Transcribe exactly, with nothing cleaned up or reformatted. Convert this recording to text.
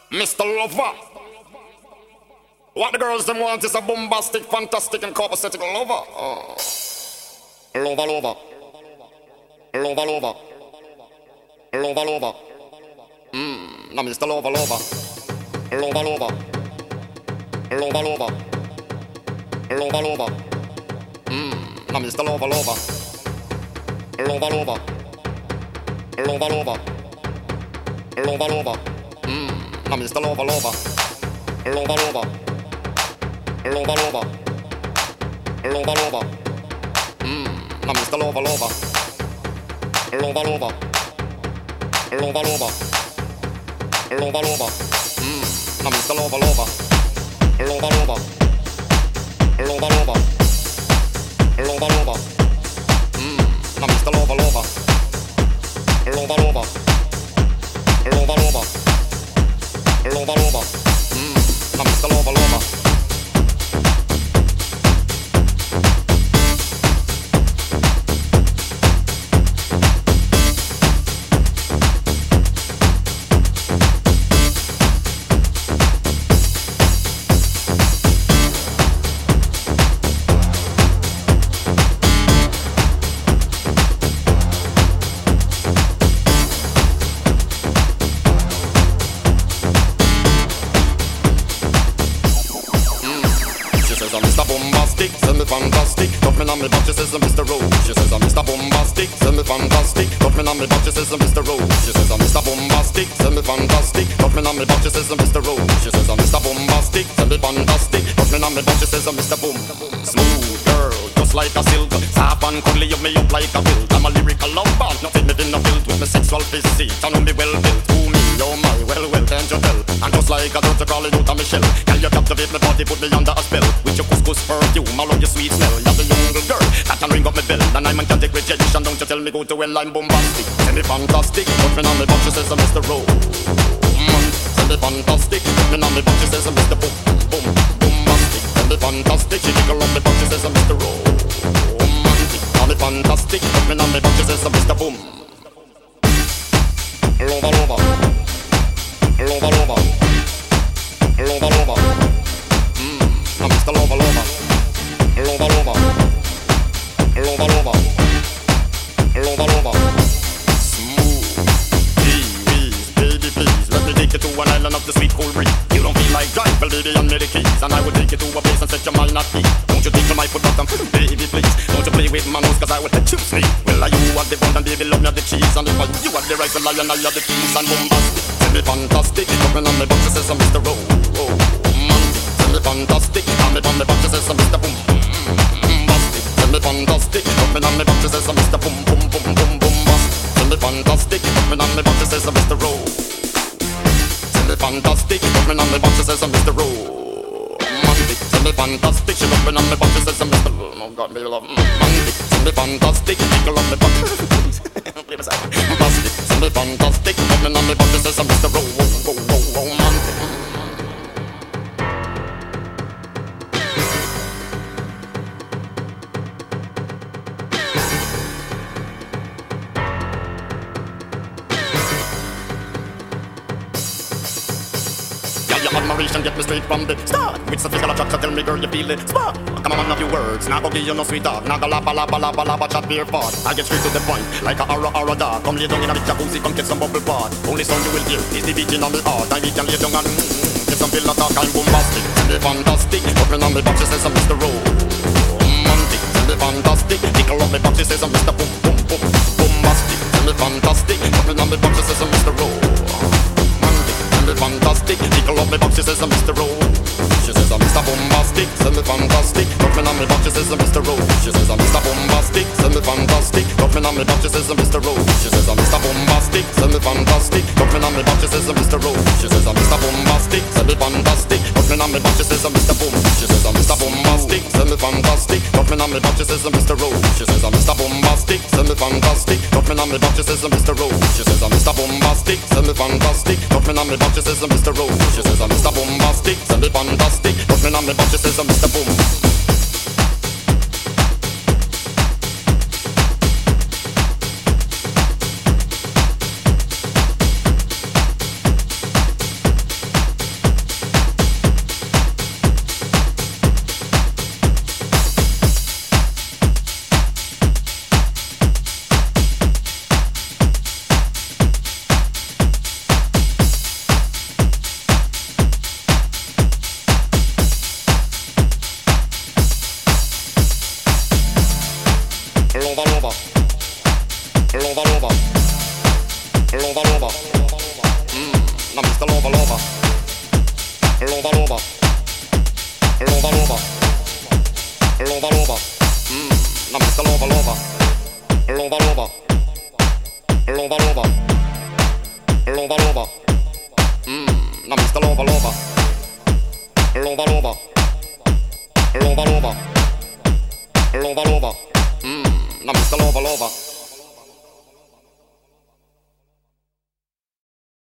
Mister Lover. What the girls them want is a bombastic, fantastic, and copacetic lover. Oh. Lover, lover. Lover, lover. Lover, lover. Mmm, now Mister Lover, lover. Lover, lover. Lover, lover. Lover, lover. Mmm, now Mister Lover, lover. Lover, lover. Lover, lover. Lover, lover. Mmm, now Mister Lover, lover. Lover, lover. Lover, lover. Lover, lover. Mmm, now Mister Lover, lover. Lover, lover. Lover, lover. Lover, lover. Mmm, now Mister Lover, lover. Lover, lover. Lover, lover. Lover, lover. Mmm, now Mister Lover, lover. Lover, lover. Lover, lover. Lover, lover. Mmm, now Mister Lover, lover. Fantastic, got me on me back, she says I'm Mister Rose. She says I'm Mister Bombastic, send me fantastic, got me on me back, she says I'm Mister Rose. She says I'm Mister Bombastic, send me fantastic, got me on me back, she says I'm Mister Rose. She says I'm Mister Bombastic, send me fantastic, got me on me back, she says I'm Mister Boom. Smooth girl, just like a silk, soft and cuddly, you me up like a build. I'm a lyrical love band, nothing me in a build with me sexual physique. I know me well built, who me, oh my, well well, can't you tell? And just like a daughter calling out of me shell, can you captivate me body, put me under a spell with your couscous perfume, I love your sweet smell. You're the young girl that can ring up my bell, and I'm on can't take rejection. Don't you tell me go to well, I'm bombastic. Send me fantastic, put me on me back, she says I'm Mister Rose. Send me fantastic, put me on me back, she says I'm Mister Boom, boom, bombastic. Send me fantastic, she tickle on me back, she says I'm Mister Rose. Send me fantastic, put me on me back, she says I'm Mister Boom. Lover, lover. Lover, lover. Lover, lover. Mmm, I'm Mister Lover, lover. Lover, lover. Lover, lover. Lover, lover. Smooth. Please, baby, please. Let me take you to an island of the sweet cool breeze. You don't feel like drive, well, baby, I'm near the keys. And I will take you to a place and set your mind at ease. Don't you think you might put bottom, baby, please. Don't you play with my nose, cause I will let you sleep. Well, are you are the one, and baby, love me the cheese. And if I, you are the right, well, I and I are the keys. And bombastic, send me fantastic. Coming on my box, she says I'm Mister Rose. Oh, man, send me fantastic. Coming on my box, she says I'm Mister Boom. Send me fantastic, coming on me back, she says I'm Mister Boom, boom, boom, boom, boom, bust. Send me fantastic, coming on me back, she says I'm Mister Rose. Send me fantastic, coming on me back, she says I'm Mister Romantic. Send me fantastic, she coming on me back, she says I'm Mister Oh God, me love romantic. Send me fantastic, tickle on me back. Play my side. Fantastic, send me fantastic, coming on me back, she says I'm Mister Romantic. Admiration get me straight from the start. With some physical attraction, tell me girl you feel it spark. Come on, a few words, now go give you no sweet talk. Now go lapa lapa lapa lapa chat beer fart. I get straight to the point, like a aura aura dog. Come lay down in a big jacuzzi, come get some bubble bath. Only song you will hear is the beating on the heart. I can lay down and mm, get some pillow talk. I'm bombastic, send me fantastic. Put me on the box, she says I'm Mister Romantic. Send me fantastic, tickle on the box, she says I'm Mister Boom Boom Boom Bombastic. Send me fantastic, put me on the box, she says I'm Mister Romantic. Fantastic, tickle up me box, she says I'm Mister Rose. She says I'm Mister Bombastic, send me fantastic. Got me on me box, she says I'm Mister Rose. She says I'm Mister Bombastic, send me fantastic. Got me on me box, she says I'm Mister Rose. She says I'm Mister Bombastic, send me fantastic. Got me on me box, she says I'm Mister Rose. She says I'm Mister Bombastic, send me fantastic. Got me on me box, she says I'm Mister Boom. She says I'm Mister Bombastic, send me fantastic. Got me on me box, she says I'm Mister Rose. She says I'm Mister Bombastic, send me fantastic. Got me on me box, she says I'm Mister Rose. She says I'm Mister Bombastic, send me fantastic. Got me on me box, she says I'm Mister Rose. She says I'm Mister Bombastic, send me fantastic. Got me on me box, she says I'm Mister Boom. na mister Lover Lover. Lover Lover. Lover Lover. Lover Lover. Mmm, na mister Lover Lover. Lover Lover. Lover Lover. Lover Lover. Mmm, na mister Lover Lover.